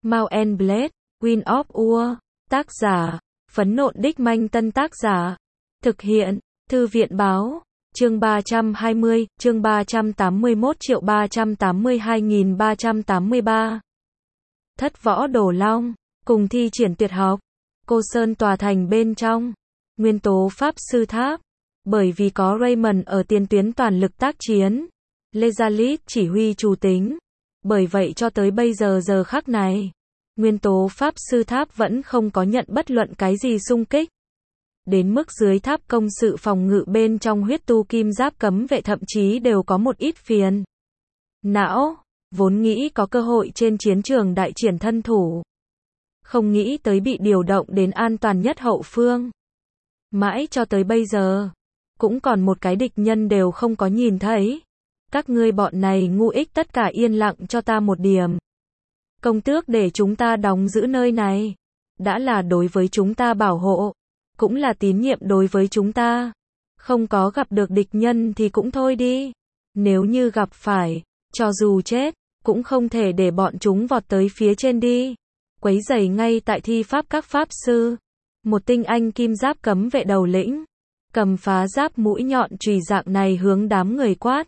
Mount and Blade, Wind of War, tác giả, Phấn Nộn Đích Manh Tân tác giả, thực hiện, Thư viện Báo, chương 320, chương 381.382.383. Thất Võ Đồ Long, cùng thi triển tuyệt học, Cô Sơn tòa thành bên trong, nguyên tố Pháp Sư Tháp, bởi vì có Raymond ở tiền tuyến toàn lực tác chiến, Lezalit chỉ huy chủ tính, bởi vậy cho tới bây giờ khắc này, nguyên tố Pháp Sư Tháp vẫn không có nhận bất luận cái gì xung kích. Đến mức dưới tháp công sự phòng ngự bên trong huyết tu kim giáp cấm vệ thậm chí đều có một ít phiền não, vốn nghĩ có cơ hội trên chiến trường đại triển thân thủ. Không nghĩ tới bị điều động đến an toàn nhất hậu phương. Mãi cho tới bây giờ, cũng còn một cái địch nhân đều không có nhìn thấy. Các ngươi bọn này ngu ích tất cả yên lặng cho ta một điểm. Công tước để chúng ta đóng giữ nơi này, đã là đối với chúng ta bảo hộ, cũng là tín nhiệm đối với chúng ta. Không có gặp được địch nhân thì cũng thôi đi. Nếu như gặp phải, cho dù chết, cũng không thể để bọn chúng vọt tới phía trên đi. Quấy rầy ngay tại thi pháp các pháp sư. Một tinh anh kim giáp cấm vệ đầu lĩnh, cầm phá giáp mũi nhọn chùy dạng này hướng đám người quát.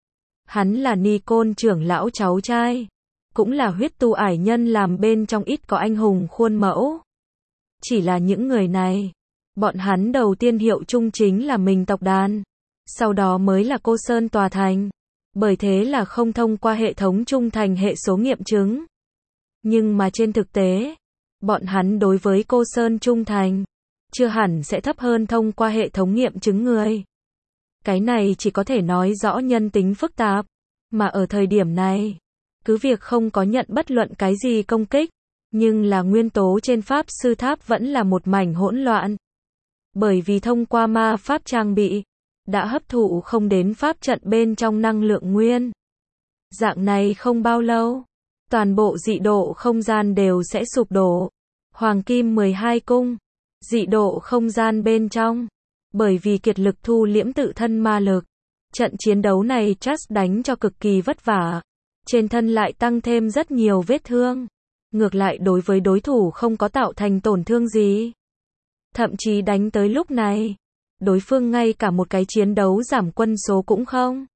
Hắn là Nicole trưởng lão cháu trai, cũng là huyết tu ải nhân làm bên trong ít có anh hùng khuôn mẫu. Chỉ là những người này, bọn hắn đầu tiên hiệu chung chính là mình tộc đàn, sau đó mới là Cô Sơn tòa thành, bởi thế là không thông qua hệ thống trung thành hệ số nghiệm chứng. Nhưng mà trên thực tế, bọn hắn đối với Cô Sơn trung thành, chưa hẳn sẽ thấp hơn thông qua hệ thống nghiệm chứng người. Cái này chỉ có thể nói rõ nhân tính phức tạp, mà ở thời điểm này, cứ việc không có nhận bất luận cái gì công kích, nhưng là nguyên tố trên Pháp Sư Tháp vẫn là một mảnh hỗn loạn. Bởi vì thông qua ma pháp trang bị, đã hấp thụ không đến pháp trận bên trong năng lượng nguyên. Dạng này không bao lâu, toàn bộ dị độ không gian đều sẽ sụp đổ. Hoàng kim 12 cung, dị độ không gian bên trong, bởi vì kiệt lực thu liễm tự thân ma lực. Trận chiến đấu này Just đánh cho cực kỳ vất vả, trên thân lại tăng thêm rất nhiều vết thương. Ngược lại đối với đối thủ không có tạo thành tổn thương gì. Thậm chí đánh tới lúc này, đối phương ngay cả một cái chiến đấu giảm quân số cũng không.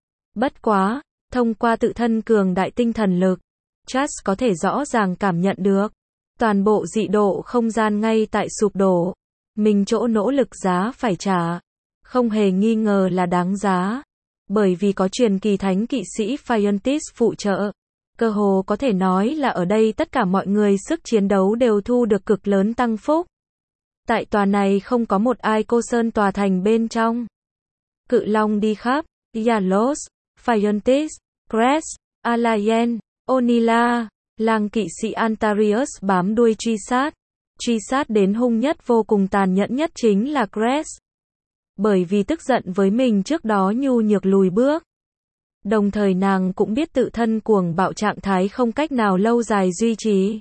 Bất quá, thông qua tự thân cường đại tinh thần lực, Just có thể rõ ràng cảm nhận được, toàn bộ dị độ không gian ngay tại sụp đổ. Mình chỗ nỗ lực giá phải trả, không hề nghi ngờ là đáng giá. Bởi vì có truyền kỳ thánh kỵ sĩ Phiontis phụ trợ, cơ hồ có thể nói là ở đây tất cả mọi người sức chiến đấu đều thu được cực lớn tăng phúc. Tại tòa này không có một ai Cô Sơn tòa thành bên trong. Cự long đi khắp, Yalos, Phiontis, Crest, Alayen, Onila, lang kỵ sĩ Antarius bám đuôi truy sát đến hung nhất vô cùng tàn nhẫn nhất chính là Crest. Bởi vì tức giận với mình trước đó nhu nhược lùi bước. Đồng thời nàng cũng biết tự thân cuồng bạo trạng thái không cách nào lâu dài duy trì.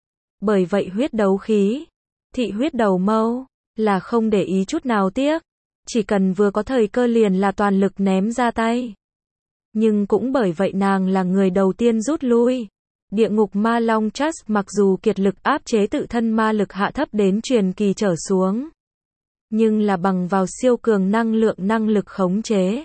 Bởi vậy huyết đấu khí, thị huyết đầu mâu, là không để ý chút nào tiếc. Chỉ cần vừa có thời cơ liền là toàn lực ném ra tay. Nhưng cũng bởi vậy nàng là người đầu tiên rút lui. Địa ngục ma long Just mặc dù kiệt lực áp chế tự thân ma lực hạ thấp đến truyền kỳ trở xuống, nhưng là bằng vào siêu cường năng lực khống chế.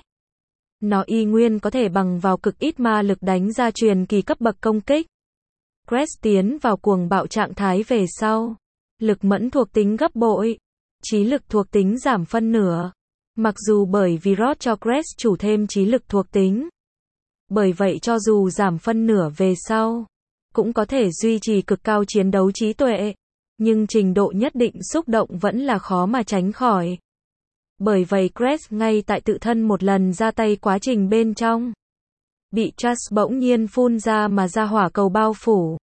Nó y nguyên có thể bằng vào cực ít ma lực đánh ra truyền kỳ cấp bậc công kích. Crest tiến vào cuồng bạo trạng thái về sau. Lực mẫn thuộc tính gấp bội. Trí lực thuộc tính giảm phân nửa. Mặc dù bởi vì Rod cho Crest chủ thêm trí lực thuộc tính. Bởi vậy cho dù giảm phân nửa về sau, cũng có thể duy trì cực cao chiến đấu trí tuệ. Nhưng trình độ nhất định xúc động vẫn là khó mà tránh khỏi. Bởi vậy Crest ngay tại tự thân một lần ra tay quá trình bên trong, bị Just bỗng nhiên phun ra mà ra hỏa cầu bao phủ.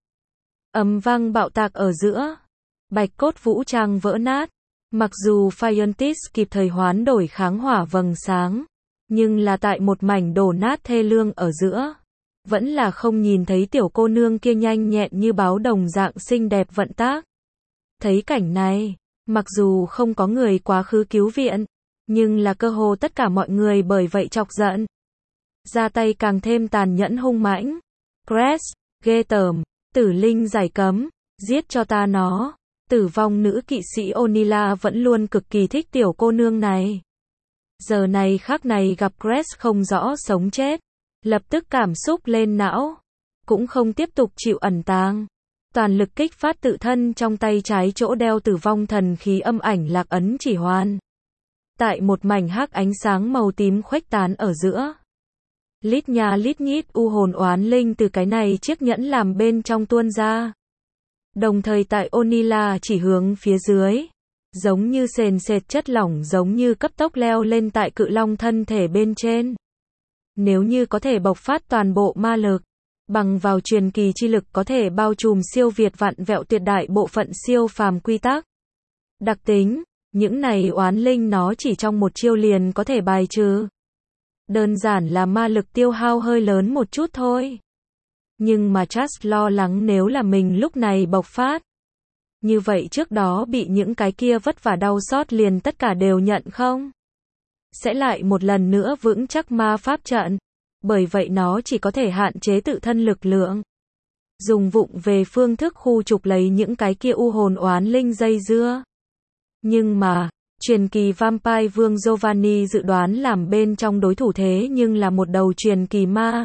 Ầm vang bạo tạc ở giữa, bạch cốt vũ trang vỡ nát. Mặc dù Phiontis kịp thời hoán đổi kháng hỏa vầng sáng, nhưng là tại một mảnh đổ nát thê lương ở giữa, vẫn là không nhìn thấy tiểu cô nương kia nhanh nhẹn như báo đồng dạng xinh đẹp vận tác. Thấy cảnh này, mặc dù không có người quá khứ cứu viện, nhưng là cơ hồ tất cả mọi người bởi vậy chọc giận. Ra tay càng thêm tàn nhẫn hung mãnh. Crest, ghê tởm, Tử linh giải cấm, giết cho ta nó. Tử vong nữ kỵ sĩ Onila vẫn luôn cực kỳ thích tiểu cô nương này. Giờ này khắc này gặp Grace không rõ sống chết, lập tức cảm xúc lên não, cũng không tiếp tục chịu ẩn tàng. Toàn lực kích phát tự thân trong tay trái chỗ đeo tử vong thần khí âm ảnh lạc ấn chỉ hoàn. Tại một mảnh hắc ánh sáng màu tím khuếch tán ở giữa. Lít nha lít nhít u hồn oán linh từ cái này chiếc nhẫn làm bên trong tuôn ra. Đồng thời tại Onila chỉ hướng phía dưới, giống như sền sệt chất lỏng giống như cấp tốc leo lên tại cự long thân thể bên trên. Nếu như có thể bộc phát toàn bộ ma lực, bằng vào truyền kỳ chi lực có thể bao trùm siêu việt vạn vẹo tuyệt đại bộ phận siêu phàm quy tắc. Đặc tính, những này oán linh nó chỉ trong một chiêu liền có thể bài trừ. Đơn giản là ma lực tiêu hao hơi lớn một chút thôi. Nhưng mà Just lo lắng nếu là mình lúc này bộc phát. Như vậy trước đó bị những cái kia vất vả đau xót liền tất cả đều nhận không? Sẽ lại một lần nữa vững chắc ma pháp trận. Bởi vậy nó chỉ có thể hạn chế tự thân lực lượng. Dùng vụng về phương thức khu trục lấy những cái kia u hồn oán linh dây dưa. Nhưng mà, truyền kỳ Vampire Vương Giovanni dự đoán làm bên trong đối thủ thế nhưng là một đầu truyền kỳ ma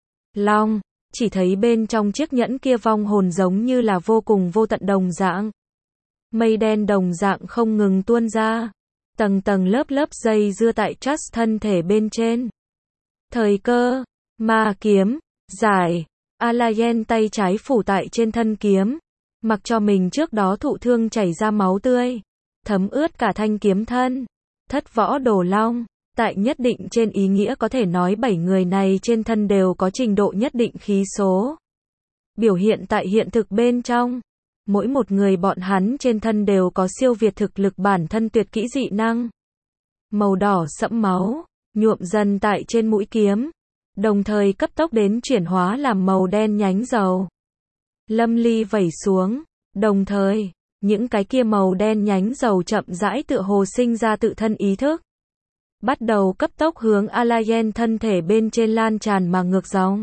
long. Chỉ thấy bên trong chiếc nhẫn kia vong hồn giống như là vô cùng vô tận đồng dạng. Mây đen đồng dạng không ngừng tuôn ra. Tầng tầng lớp lớp dây dưa tại Just thân thể bên trên. Thời cơ, ma kiếm, giải, Alayen tay trái phủ tại trên thân kiếm. Mặc cho mình trước đó thụ thương chảy ra máu tươi. Thấm ướt cả thanh kiếm thân. Thất võ đồ long. Tại nhất định trên ý nghĩa có thể nói 7 người này trên thân đều có trình độ nhất định khí số. Biểu hiện tại hiện thực bên trong. Mỗi một người bọn hắn trên thân đều có siêu việt thực lực bản thân tuyệt kỹ dị năng. Màu đỏ sẫm máu, nhuộm dần tại trên mũi kiếm. Đồng thời cấp tốc đến chuyển hóa làm màu đen nhánh dầu. Lâm ly vẩy xuống. Đồng thời, những cái kia màu đen nhánh dầu chậm rãi tựa hồ sinh ra tự thân ý thức. Bắt đầu cấp tốc hướng Alayen thân thể bên trên lan tràn mà ngược dòng.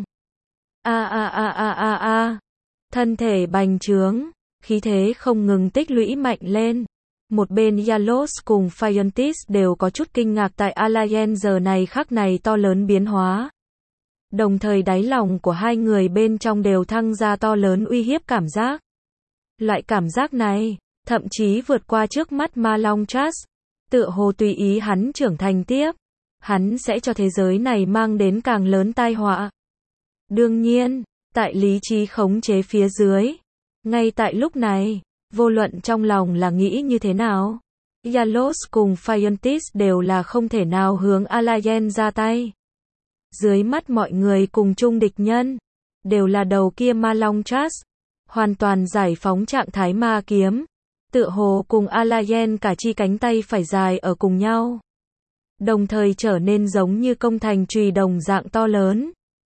Thân thể bành trướng, khí thế không ngừng tích lũy mạnh lên. Một bên Yalos cùng Phaiontis đều có chút kinh ngạc tại Alayen giờ này khắc này to lớn biến hóa. Đồng thời đáy lòng của hai người bên trong đều thăng ra to lớn uy hiếp cảm giác. Loại cảm giác này, thậm chí vượt qua trước mắt ma long Just. Tựa hồ tùy ý hắn trưởng thành tiếp, hắn sẽ cho thế giới này mang đến càng lớn tai họa. Đương nhiên, tại lý trí khống chế phía dưới, ngay tại lúc này, vô luận trong lòng là nghĩ như thế nào, Yalos cùng Phaiontis đều là không thể nào hướng Alayen ra tay. Dưới mắt mọi người cùng chung địch nhân, đều là đầu kia ma long Just, hoàn toàn giải phóng trạng thái ma kiếm. Tựa hồ cùng Alayen cả chi cánh tay phải dài ở cùng nhau. Đồng thời trở nên giống như công thành chùy đồng dạng to lớn.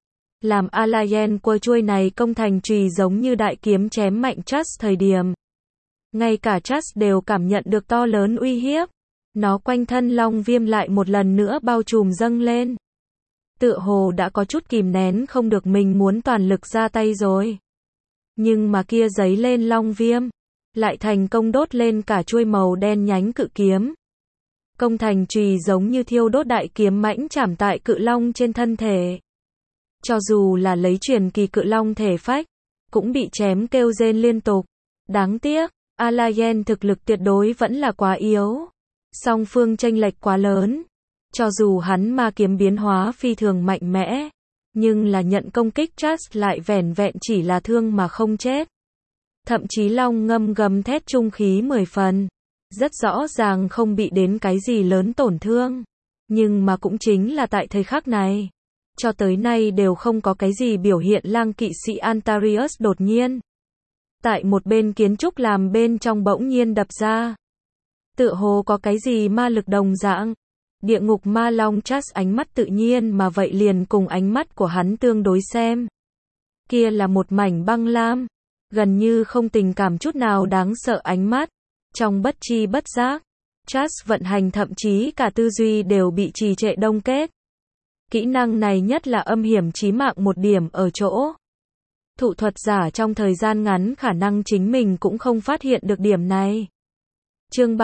Làm Alayen quơ chuôi này công thành chùy giống như đại kiếm chém mạnh Just thời điểm. Ngay cả Just đều cảm nhận được to lớn uy hiếp. Nó quanh thân long viêm lại một lần nữa bao trùm dâng lên. Tựa hồ đã có chút kìm nén không được mình muốn toàn lực ra tay rồi. Nhưng mà kia giấy lên long viêm. Lại thành công đốt lên cả chuôi màu đen nhánh cự kiếm. Công thành chùy giống như thiêu đốt đại kiếm mãnh chạm tại cự long trên thân thể. Cho dù là lấy truyền kỳ cự long thể phách, cũng bị chém kêu rên liên tục. Đáng tiếc, Alayen thực lực tuyệt đối vẫn là quá yếu. Song phương chênh lệch quá lớn. Cho dù hắn ma kiếm biến hóa phi thường mạnh mẽ, nhưng là nhận công kích Just lại vẻn vẹn chỉ là thương mà không chết. Thậm chí long ngâm gầm thét trung khí 10 phần. Rất rõ ràng không bị đến cái gì lớn tổn thương. Nhưng mà cũng chính là tại thời khắc này. Cho tới nay đều không có cái gì biểu hiện lang kỵ sĩ Antarius đột nhiên. Tại một bên kiến trúc làm bên trong bỗng nhiên đập ra. Tựa hồ có cái gì ma lực đồng dạng. Địa ngục ma long Just ánh mắt tự nhiên mà vậy liền cùng ánh mắt của hắn tương đối xem. Kia là một mảnh băng lam. Gần như không tình cảm chút nào đáng sợ ánh mắt. Trong bất chi bất giác, Just vận hành thậm chí cả tư duy đều bị trì trệ đông kết. Kỹ năng này nhất là âm hiểm chí mạng một điểm ở chỗ. Thụ thuật giả trong thời gian ngắn khả năng chính mình cũng không phát hiện được điểm này. Chương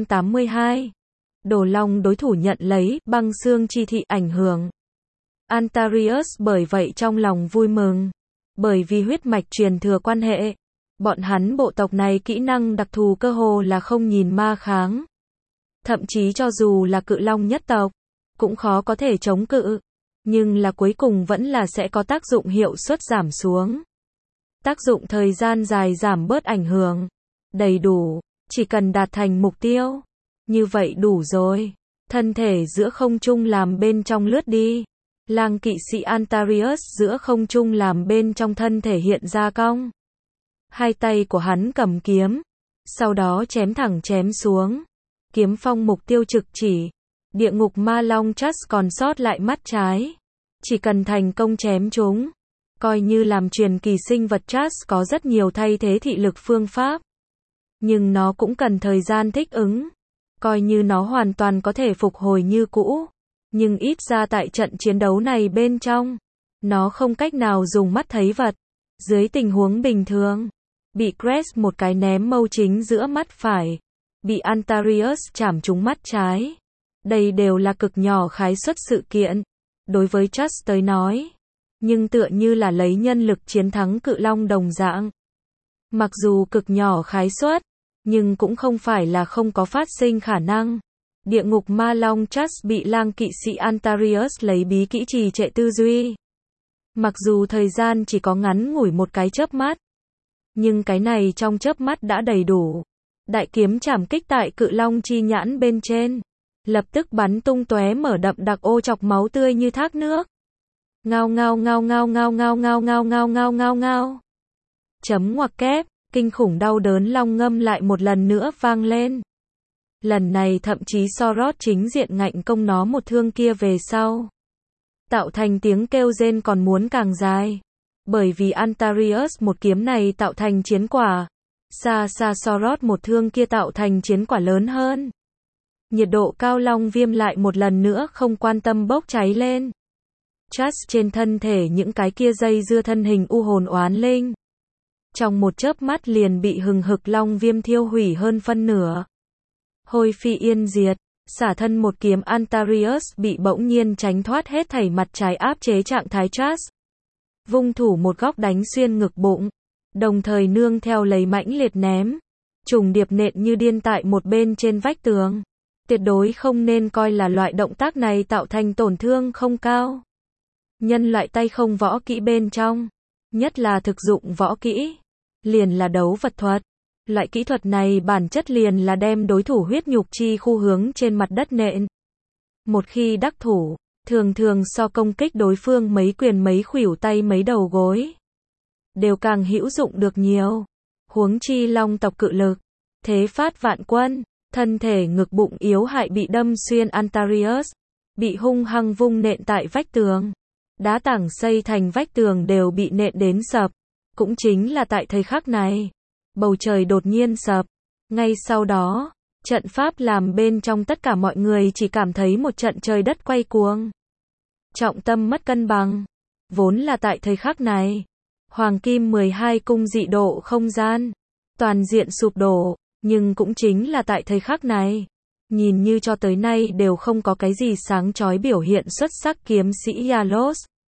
382. Đồ Long đối thủ nhận lấy băng xương chi thị ảnh hưởng. Antarius bởi vậy trong lòng vui mừng. Bởi vì huyết mạch truyền thừa quan hệ, bọn hắn bộ tộc này kỹ năng đặc thù cơ hồ là không nhìn ma kháng. Thậm chí cho dù là cự long nhất tộc, cũng khó có thể chống cự. Nhưng là cuối cùng vẫn là sẽ có tác dụng hiệu suất giảm xuống. Tác dụng thời gian dài giảm bớt ảnh hưởng. Đầy đủ, chỉ cần đạt thành mục tiêu. Như vậy đủ rồi. Thân thể giữa không trung làm bên trong lướt đi. Lang kỵ sĩ Antarius giữa không trung làm bên trong thân thể hiện ra cong. Hai tay của hắn cầm kiếm. Sau đó chém thẳng chém xuống. Kiếm phong mục tiêu trực chỉ. Địa ngục ma long Trust còn sót lại mắt trái. Chỉ cần thành công chém chúng. Coi như làm truyền kỳ sinh vật Trust có rất nhiều thay thế thị lực phương pháp. Nhưng nó cũng cần thời gian thích ứng. Coi như nó hoàn toàn có thể phục hồi như cũ. Nhưng ít ra tại trận chiến đấu này bên trong, nó không cách nào dùng mắt thấy vật. Dưới tình huống bình thường, bị Crest một cái ném mâu chính giữa mắt phải, bị Antarius chảm trúng mắt trái. Đây đều là cực nhỏ khái suất sự kiện, đối với Trust tới nói. Nhưng tựa như là lấy nhân lực chiến thắng cự long đồng dạng. Mặc dù cực nhỏ khái suất, nhưng cũng không phải là không có phát sinh khả năng. Địa ngục ma long Trust bị lang kỵ sĩ Antarius lấy bí kỹ trì trệ tư duy. Mặc dù thời gian chỉ có ngắn ngủi một cái chớp mắt, nhưng cái này trong chớp mắt đã đầy đủ. Đại kiếm chảm kích tại cự long chi nhãn bên trên, lập tức bắn tung tóe mở đậm đặc ô chọc máu tươi như thác nước. Ngao ngao ngao ngao ngao ngao ngao ngao ngao ngao ngao ngao. Chấm ngoặc kép, kinh khủng đau đớn long ngâm lại một lần nữa vang lên. Lần này thậm chí Sorot chính diện ngạnh công nó một thương kia về sau. Tạo thành tiếng kêu rên còn muốn càng dài. Bởi vì Antarius một kiếm này tạo thành chiến quả. Xa xa Sorot một thương kia tạo thành chiến quả lớn hơn. Nhiệt độ cao long viêm lại một lần nữa không quan tâm bốc cháy lên. Trust trên thân thể những cái kia dây dưa thân hình u hồn oán linh. Trong một chớp mắt liền bị hừng hực long viêm thiêu hủy hơn phân nửa. Hôi phi yên diệt, xả thân một kiếm Antarius bị bỗng nhiên tránh thoát hết thảy mặt trái áp chế trạng thái Trust. Vung thủ một góc đánh xuyên ngực bụng, đồng thời nương theo lấy mãnh liệt ném. Trùng điệp nện như điên tại một bên trên vách tường. Tuyệt đối không nên coi là loại động tác này tạo thành tổn thương không cao. Nhân loại tay không võ kỹ bên trong, nhất là thực dụng võ kỹ, liền là đấu vật thuật. Loại kỹ thuật này bản chất liền là đem đối thủ huyết nhục chi khu hướng trên mặt đất nện. Một khi đắc thủ, thường thường so công kích đối phương mấy quyền mấy khuỷu tay mấy đầu gối, đều càng hữu dụng được nhiều. Huống chi long tộc cự lực, thế phát vạn quân, thân thể ngực bụng yếu hại bị đâm xuyên Antarius, bị hung hăng vung nện tại vách tường. Đá tảng xây thành vách tường đều bị nện đến sập. Cũng chính là tại thời khắc này, bầu trời đột nhiên sập. Ngay sau đó, trận pháp làm bên trong tất cả mọi người chỉ cảm thấy một trận trời đất quay cuồng. Trọng tâm mất cân bằng. Vốn là tại thời khắc này, Hoàng Kim 12 cung dị độ không gian, toàn diện sụp đổ. Nhưng cũng chính là tại thời khắc này, nhìn như cho tới nay đều không có cái gì sáng chói biểu hiện xuất sắc kiếm sĩ Yalos.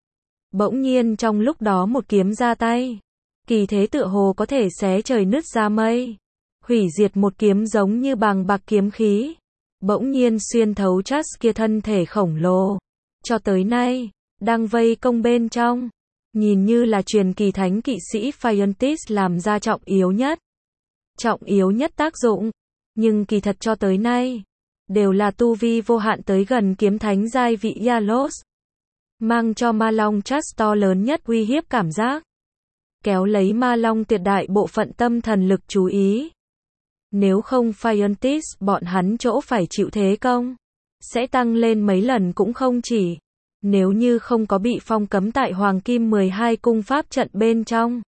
Bỗng nhiên trong lúc đó một kiếm ra tay. Kỳ thế tựa hồ có thể xé trời nứt ra mây. Hủy diệt một kiếm giống như bàng bạc kiếm khí. Bỗng nhiên xuyên thấu Trust kia thân thể khổng lồ. Cho tới nay, đang vây công bên trong. Nhìn như là truyền kỳ thánh kỵ sĩ Phiontis làm ra trọng yếu nhất. Trọng yếu nhất tác dụng. Nhưng kỳ thật cho tới nay, đều là tu vi vô hạn tới gần kiếm thánh giai vị Yalos. Mang cho ma long Trust to lớn nhất uy hiếp cảm giác. Kéo lấy ma long tuyệt đại bộ phận tâm thần lực chú ý. Nếu không Phiontis bọn hắn chỗ phải chịu thế công, sẽ tăng lên mấy lần cũng không chỉ. Nếu như không có bị phong cấm tại Hoàng Kim 12 cung pháp trận bên trong.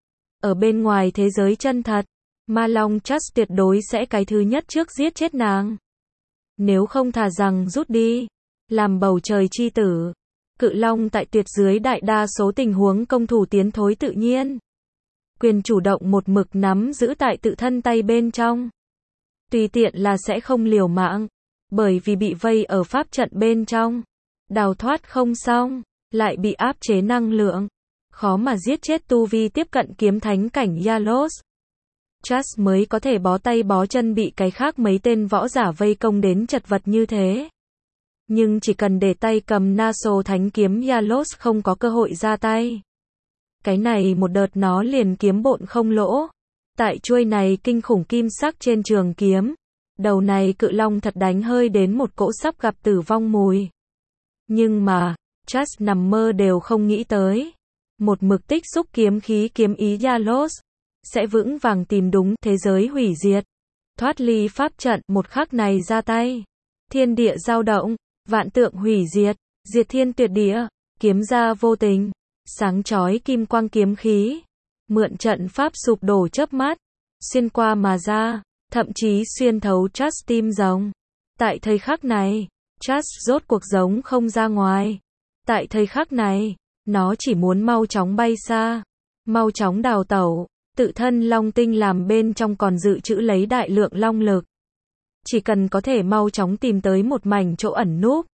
Ở bên ngoài thế giới chân thật, ma long Trust tuyệt đối sẽ cái thứ nhất trước giết chết nàng. Nếu không thà rằng rút đi, làm bầu trời chi tử. Cự long tại tuyệt dưới đại đa số tình huống công thủ tiến thối tự nhiên. Quyền chủ động một mực nắm giữ tại tự thân tay bên trong. Tùy tiện là sẽ không liều mạng, bởi vì bị vây ở pháp trận bên trong. Đào thoát không xong, lại bị áp chế năng lượng. Khó mà giết chết tu vi tiếp cận kiếm thánh cảnh Yalos. Trust mới có thể bó tay bó chân bị cái khác mấy tên võ giả vây công đến chật vật như thế. Nhưng chỉ cần để tay cầm Naso thánh kiếm Yalos không có cơ hội ra tay. Cái này một đợt nó liền kiếm bộn không lỗ. Tại chuôi này kinh khủng kim sắc trên trường kiếm. Đầu này cự long thật đánh hơi đến một cỗ sắp gặp tử vong mùi. Nhưng mà, Trust nằm mơ đều không nghĩ tới. Một mực tích xúc kiếm khí kiếm ý Yalos. Sẽ vững vàng tìm đúng thế giới hủy diệt. Thoát ly pháp trận một khắc này ra tay. Thiên địa dao động, vạn tượng hủy diệt, diệt thiên tuyệt địa, kiếm ra vô tình. Sáng chói kim quang kiếm khí. Mượn trận pháp sụp đổ chớp mắt. Xuyên qua mà ra. Thậm chí xuyên thấu Trust tim rồng. Tại thời khắc này, Trust rốt cuộc giống không ra ngoài. Tại thời khắc này, nó chỉ muốn mau chóng bay xa. Mau chóng đào tẩu. Tự thân long tinh làm bên trong còn dự trữ lấy đại lượng long lực. Chỉ cần có thể mau chóng tìm tới một mảnh chỗ ẩn núp.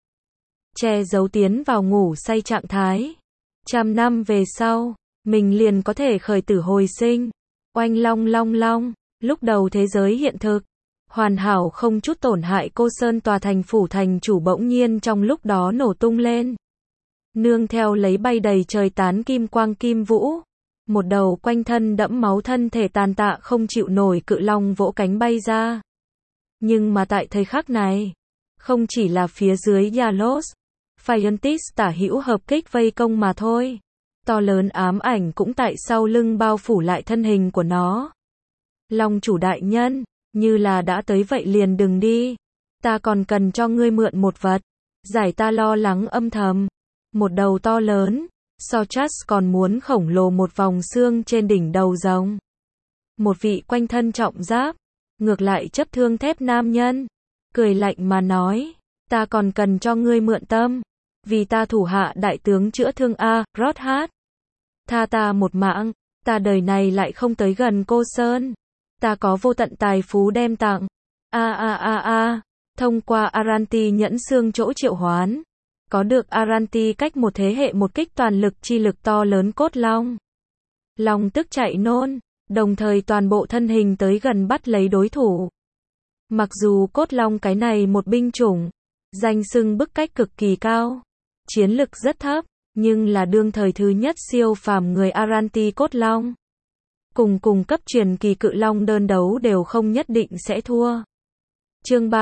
Che giấu tiến vào ngủ say trạng thái. 100 năm về sau, mình liền có thể khởi tử hồi sinh. Oanh long long long, lúc đầu thế giới hiện thực. Hoàn hảo không chút tổn hại Cô Sơn tòa thành phủ thành chủ bỗng nhiên trong lúc đó nổ tung lên. Nương theo lấy bay đầy trời tán kim quang kim vũ. Một đầu quanh thân đẫm máu thân thể tàn tạ không chịu nổi cự long vỗ cánh bay ra. Nhưng mà tại thời khắc này, không chỉ là phía dưới Yalos, Phiontis tả hữu hợp kích vây công mà thôi. To lớn ám ảnh cũng tại sau lưng bao phủ lại thân hình của nó. Long chủ đại nhân, như là đã tới vậy liền đừng đi. Ta còn cần cho ngươi mượn một vật. Giải ta lo lắng âm thầm. Một đầu to lớn. So Trust còn muốn khổng lồ một vòng xương trên đỉnh đầu rồng. Một vị quanh thân trọng giáp, ngược lại chấp thương thép nam nhân, cười lạnh mà nói, ta còn cần cho ngươi mượn tâm, vì ta thủ hạ đại tướng chữa thương Rodhat. Tha ta một mạng, ta đời này lại không tới gần Cô Sơn, ta có vô tận tài phú đem tặng. Thông qua Aranti nhẫn xương chỗ triệu hoán. Có được Aranti cách một thế hệ một kích toàn lực chi lực to lớn cốt long. Long tức chạy nôn, đồng thời toàn bộ thân hình tới gần bắt lấy đối thủ. Mặc dù cốt long cái này một binh chủng, danh xưng bức cách cực kỳ cao, chiến lực rất thấp, nhưng là đương thời thứ nhất siêu phàm người Aranti cốt long. Cùng cấp truyền kỳ cự long đơn đấu đều không nhất định sẽ thua. Chương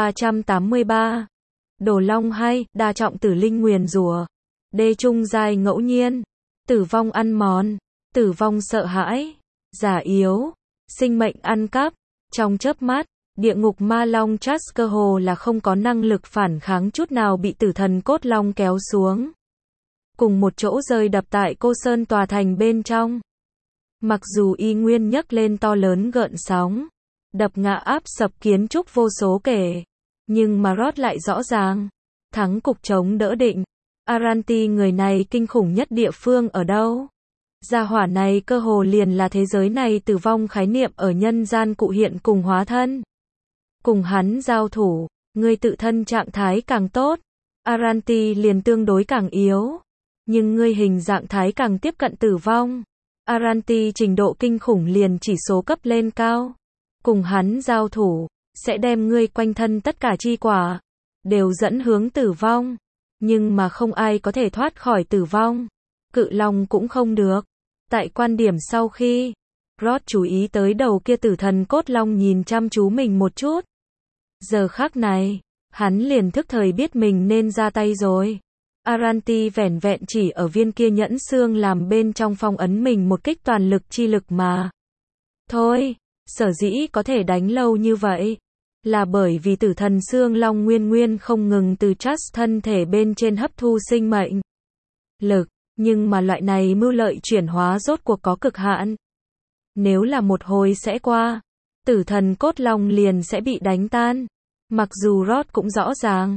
383 Đồ long hay, đa trọng tử linh nguyền rủa. Đê trung giai ngẫu nhiên. Tử vong ăn mòn. Tử vong sợ hãi. Giả yếu. Sinh mệnh ăn cắp. Trong chớp mắt, địa ngục ma long Trust cơ hồ là không có năng lực phản kháng chút nào bị tử thần cốt long kéo xuống. Cùng một chỗ rơi đập tại Cô Sơn tòa thành bên trong. Mặc dù y nguyên nhấc lên to lớn gợn sóng. Đập ngã áp sập kiến trúc vô số kể. Nhưng mà Rod lại rõ ràng. Thắng cục chống đỡ định. Aranti người này kinh khủng nhất địa phương ở đâu? Gia hỏa này cơ hồ liền là thế giới này tử vong khái niệm ở nhân gian cụ hiện cùng hóa thân. Cùng hắn giao thủ, người tự thân trạng thái càng tốt. Aranti liền tương đối càng yếu. Nhưng người hình dạng thái càng tiếp cận tử vong. Aranti trình độ kinh khủng liền chỉ số cấp lên cao. Cùng hắn giao thủ. Sẽ đem ngươi quanh thân tất cả chi quả, đều dẫn hướng tử vong. Nhưng mà không ai có thể thoát khỏi tử vong. Cự long cũng không được. Tại quan điểm sau khi, Rod chú ý tới đầu kia tử thần cốt long nhìn chăm chú mình một chút. Giờ khắc này, hắn liền thức thời biết mình nên ra tay rồi. Aranti vẻn vẹn chỉ ở viên kia nhẫn xương làm bên trong phong ấn mình một kích toàn lực chi lực mà. Thôi, sở dĩ có thể đánh lâu như vậy. Là bởi vì tử thần xương long nguyên không ngừng từ Trust thân thể bên trên hấp thu sinh mệnh lực, nhưng mà loại này mưu lợi chuyển hóa rốt cuộc có cực hạn. Nếu là một hồi sẽ qua, tử thần cốt long liền sẽ bị đánh tan. Mặc dù Rod cũng rõ ràng,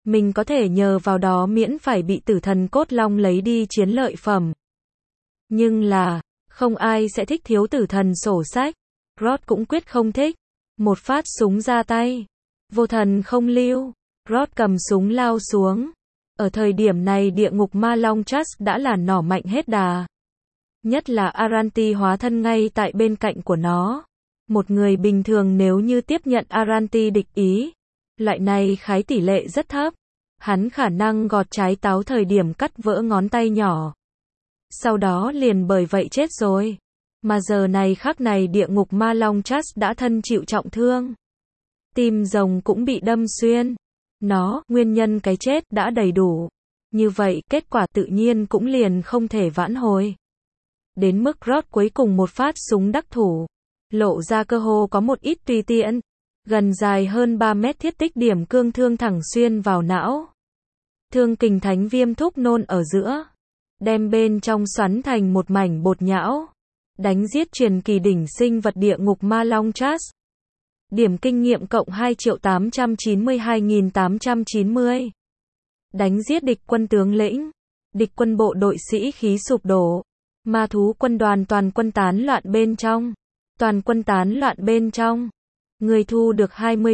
mình có thể nhờ vào đó miễn phải bị tử thần cốt long lấy đi chiến lợi phẩm. Nhưng là, không ai sẽ thích thiếu tử thần sổ sách. Rod cũng quyết không thích. Một phát súng ra tay. Vô thần không lưu. Rod cầm súng lao xuống. Ở thời điểm này địa ngục ma long Trust đã là nỏ mạnh hết đà. Nhất là Aranti hóa thân ngay tại bên cạnh của nó. Một người bình thường nếu như tiếp nhận Aranti địch ý, loại này khái tỷ lệ rất thấp. Hắn khả năng gọt trái táo thời điểm cắt vỡ ngón tay nhỏ. Sau đó liền bởi vậy chết rồi. Mà giờ này khắc này địa ngục ma long Trust đã thân chịu trọng thương. Tim rồng cũng bị đâm xuyên. Nó, nguyên nhân cái chết đã đầy đủ. Như vậy kết quả tự nhiên cũng liền không thể vãn hồi. Đến mức Rod cuối cùng một phát súng đắc thủ. Lộ ra cơ hồ có một ít tùy tiện. Gần dài hơn 3 mét thiết tích điểm cương thương thẳng xuyên vào não. Thương kình thánh viêm thúc nôn ở giữa. Đem bên trong xoắn thành một mảnh bột nhão. Đánh giết truyền kỳ đỉnh sinh vật địa ngục ma long Trust. Điểm kinh nghiệm cộng 2.892.890. Đánh giết địch quân tướng lĩnh. Địch quân bộ đội sĩ khí sụp đổ. Ma thú quân đoàn toàn quân tán loạn bên trong. Toàn quân tán loạn bên trong. Người thu được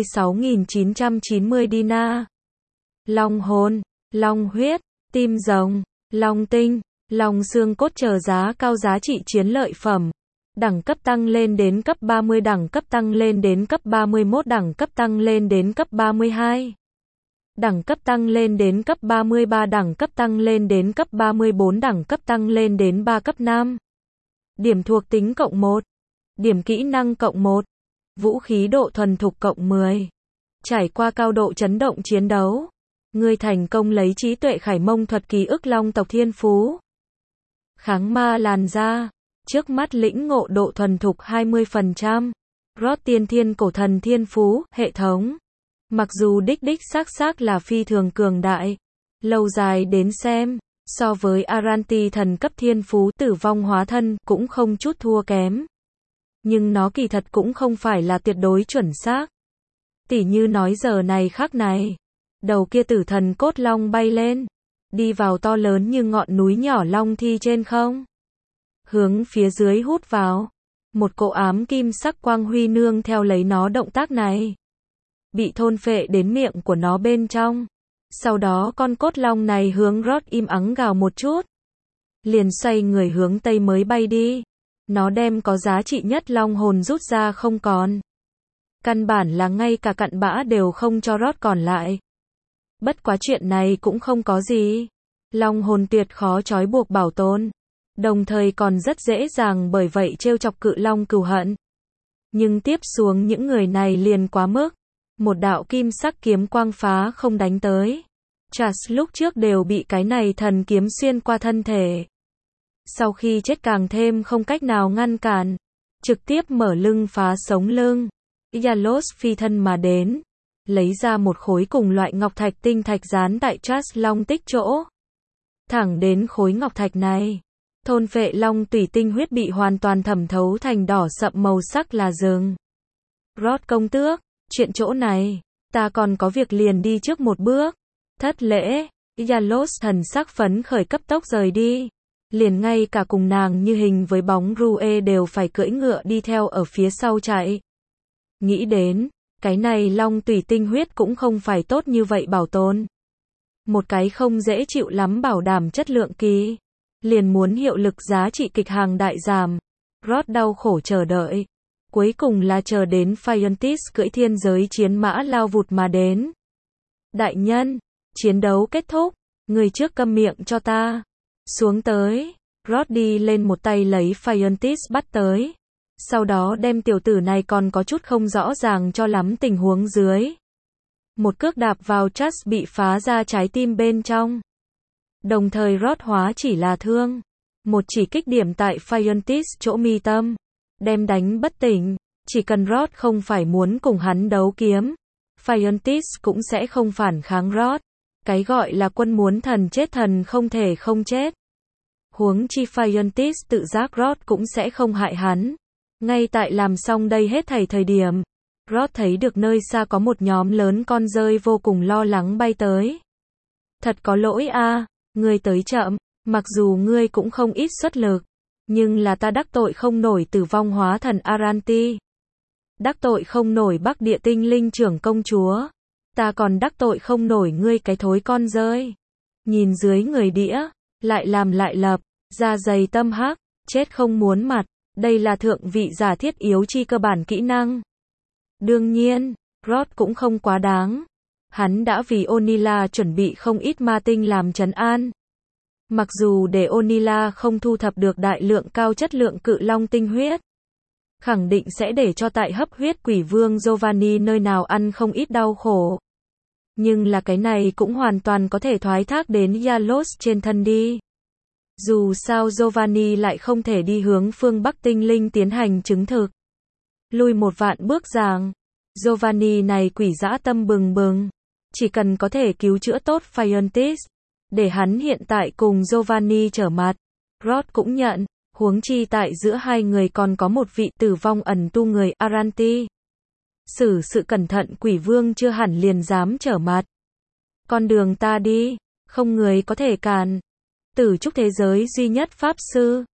26.990 dinar. Long hồn, long huyết, tim rồng, long tinh, long xương cốt chờ giá cao giá trị chiến lợi phẩm. Đẳng cấp tăng lên đến cấp 30, đẳng cấp tăng lên đến cấp 31, đẳng cấp tăng lên đến cấp 32. Đẳng cấp tăng lên đến cấp 33, đẳng cấp tăng lên đến cấp 34, đẳng cấp tăng lên đến 3 cấp 5. Điểm thuộc tính cộng 1. Điểm kỹ năng cộng 1. Vũ khí độ thuần thục cộng 10. Trải qua cao độ chấn động chiến đấu. Ngươi thành công lấy trí tuệ khải mông thuật ký ức long tộc thiên phú. Kháng ma làn da. Trước mắt lĩnh ngộ độ thuần thục 20%. Rod tiên thiên cổ thần thiên phú, hệ thống. Mặc dù đích xác là phi thường cường đại. Lâu dài đến xem, so với Aranti thần cấp thiên phú tử vong hóa thân cũng không chút thua kém. Nhưng nó kỳ thật cũng không phải là tuyệt đối chuẩn xác. Tỉ như nói giờ này khắc này. Đầu kia tử thần cốt long bay lên. Đi vào to lớn như ngọn núi nhỏ long thi trên không. Hướng phía dưới hút vào. Một cỗ ám kim sắc quang huy nương theo lấy nó động tác này. Bị thôn phệ đến miệng của nó bên trong. Sau đó con cốt long này hướng Rod im ắng gào một chút. Liền xoay người hướng tây mới bay đi. Nó đem có giá trị nhất long hồn rút ra không còn. Căn bản là ngay cả cặn bã đều không cho Rod còn lại. Bất quá chuyện này cũng không có gì. Long hồn tuyệt khó trói buộc bảo tồn. Đồng thời còn rất dễ dàng bởi vậy trêu chọc cự long cừu hận. Nhưng tiếp xuống những người này liền quá mức. Một đạo kim sắc kiếm quang phá không đánh tới. Trust lúc trước đều bị cái này thần kiếm xuyên qua thân thể. Sau khi chết càng thêm không cách nào ngăn cản. Trực tiếp mở lưng phá sống lưng. Yalos phi thân mà đến. Lấy ra một khối cùng loại ngọc thạch tinh thạch dán tại Trust long tích chỗ. Thẳng đến khối ngọc thạch này. Thôn phệ long tủy tinh huyết bị hoàn toàn thẩm thấu thành đỏ sậm màu sắc là rừng. Rod công tước, chuyện chỗ này, ta còn có việc liền đi trước một bước. Thất lễ, Yalos thần sắc phấn khởi cấp tốc rời đi. Liền ngay cả cùng nàng như hình với bóng Rue đều phải cưỡi ngựa đi theo ở phía sau chạy. Nghĩ đến, cái này long tủy tinh huyết cũng không phải tốt như vậy bảo tồn. Một cái không dễ chịu lắm bảo đảm chất lượng kỳ. Liền muốn hiệu lực giá trị kịch hàng đại giảm. Rod đau khổ chờ đợi. Cuối cùng là chờ đến Phiontis cưỡi thiên giới chiến mã lao vụt mà đến. Đại nhân, chiến đấu kết thúc. Người trước câm miệng cho ta. Xuống tới. Rod đi lên một tay lấy Phiontis bắt tới. Sau đó đem tiểu tử này còn có chút không rõ ràng cho lắm tình huống dưới. Một cước đạp vào Trust bị phá ra trái tim bên trong. Đồng thời Rod hóa chỉ là thương. Một chỉ kích điểm tại Phiontis chỗ mi tâm. Đem đánh bất tỉnh. Chỉ cần Rod không phải muốn cùng hắn đấu kiếm. Phiontis cũng sẽ không phản kháng Rod. Cái gọi là quân muốn thần chết thần không thể không chết. Huống chi Phiontis tự giác Rod cũng sẽ không hại hắn. Ngay tại làm xong đây hết thảy thời điểm. Rod thấy được nơi xa có một nhóm lớn con dơi vô cùng lo lắng bay tới. Thật có lỗi a, ngươi tới chậm, mặc dù ngươi cũng không ít xuất lực, nhưng là ta đắc tội không nổi tử vong hóa thần Aranti. Đắc tội không nổi Bắc Địa Tinh Linh trưởng công chúa. Ta còn đắc tội không nổi ngươi cái thối con dơi. Nhìn dưới người đĩa, lại làm lại lập, da dày tâm hắc, chết không muốn mặt. Đây là thượng vị giả thiết yếu chi cơ bản kỹ năng. Đương nhiên, Rod cũng không quá đáng. Hắn đã vì Onila chuẩn bị không ít ma tinh làm trấn an. Mặc dù để Onila không thu thập được đại lượng cao chất lượng cự long tinh huyết, khẳng định sẽ để cho tại hấp huyết quỷ vương Giovanni nơi nào ăn không ít đau khổ. Nhưng là cái này cũng hoàn toàn có thể thoái thác đến Yalos trên thân đi. Dù sao Giovanni lại không thể đi hướng phương Bắc tinh linh tiến hành chứng thực. Lui một vạn bước rằng, Giovanni này quỷ dã tâm bừng bừng. Chỉ cần có thể cứu chữa tốt Phiontis, để hắn hiện tại cùng Giovanni trở mặt. Rod cũng nhận, huống chi tại giữa hai người còn có một vị tử vong ẩn tu người Aranti. Xử sự cẩn thận quỷ vương chưa hẳn liền dám trở mặt. Con đường ta đi, không người có thể cản. Tử trúc thế giới duy nhất pháp sư,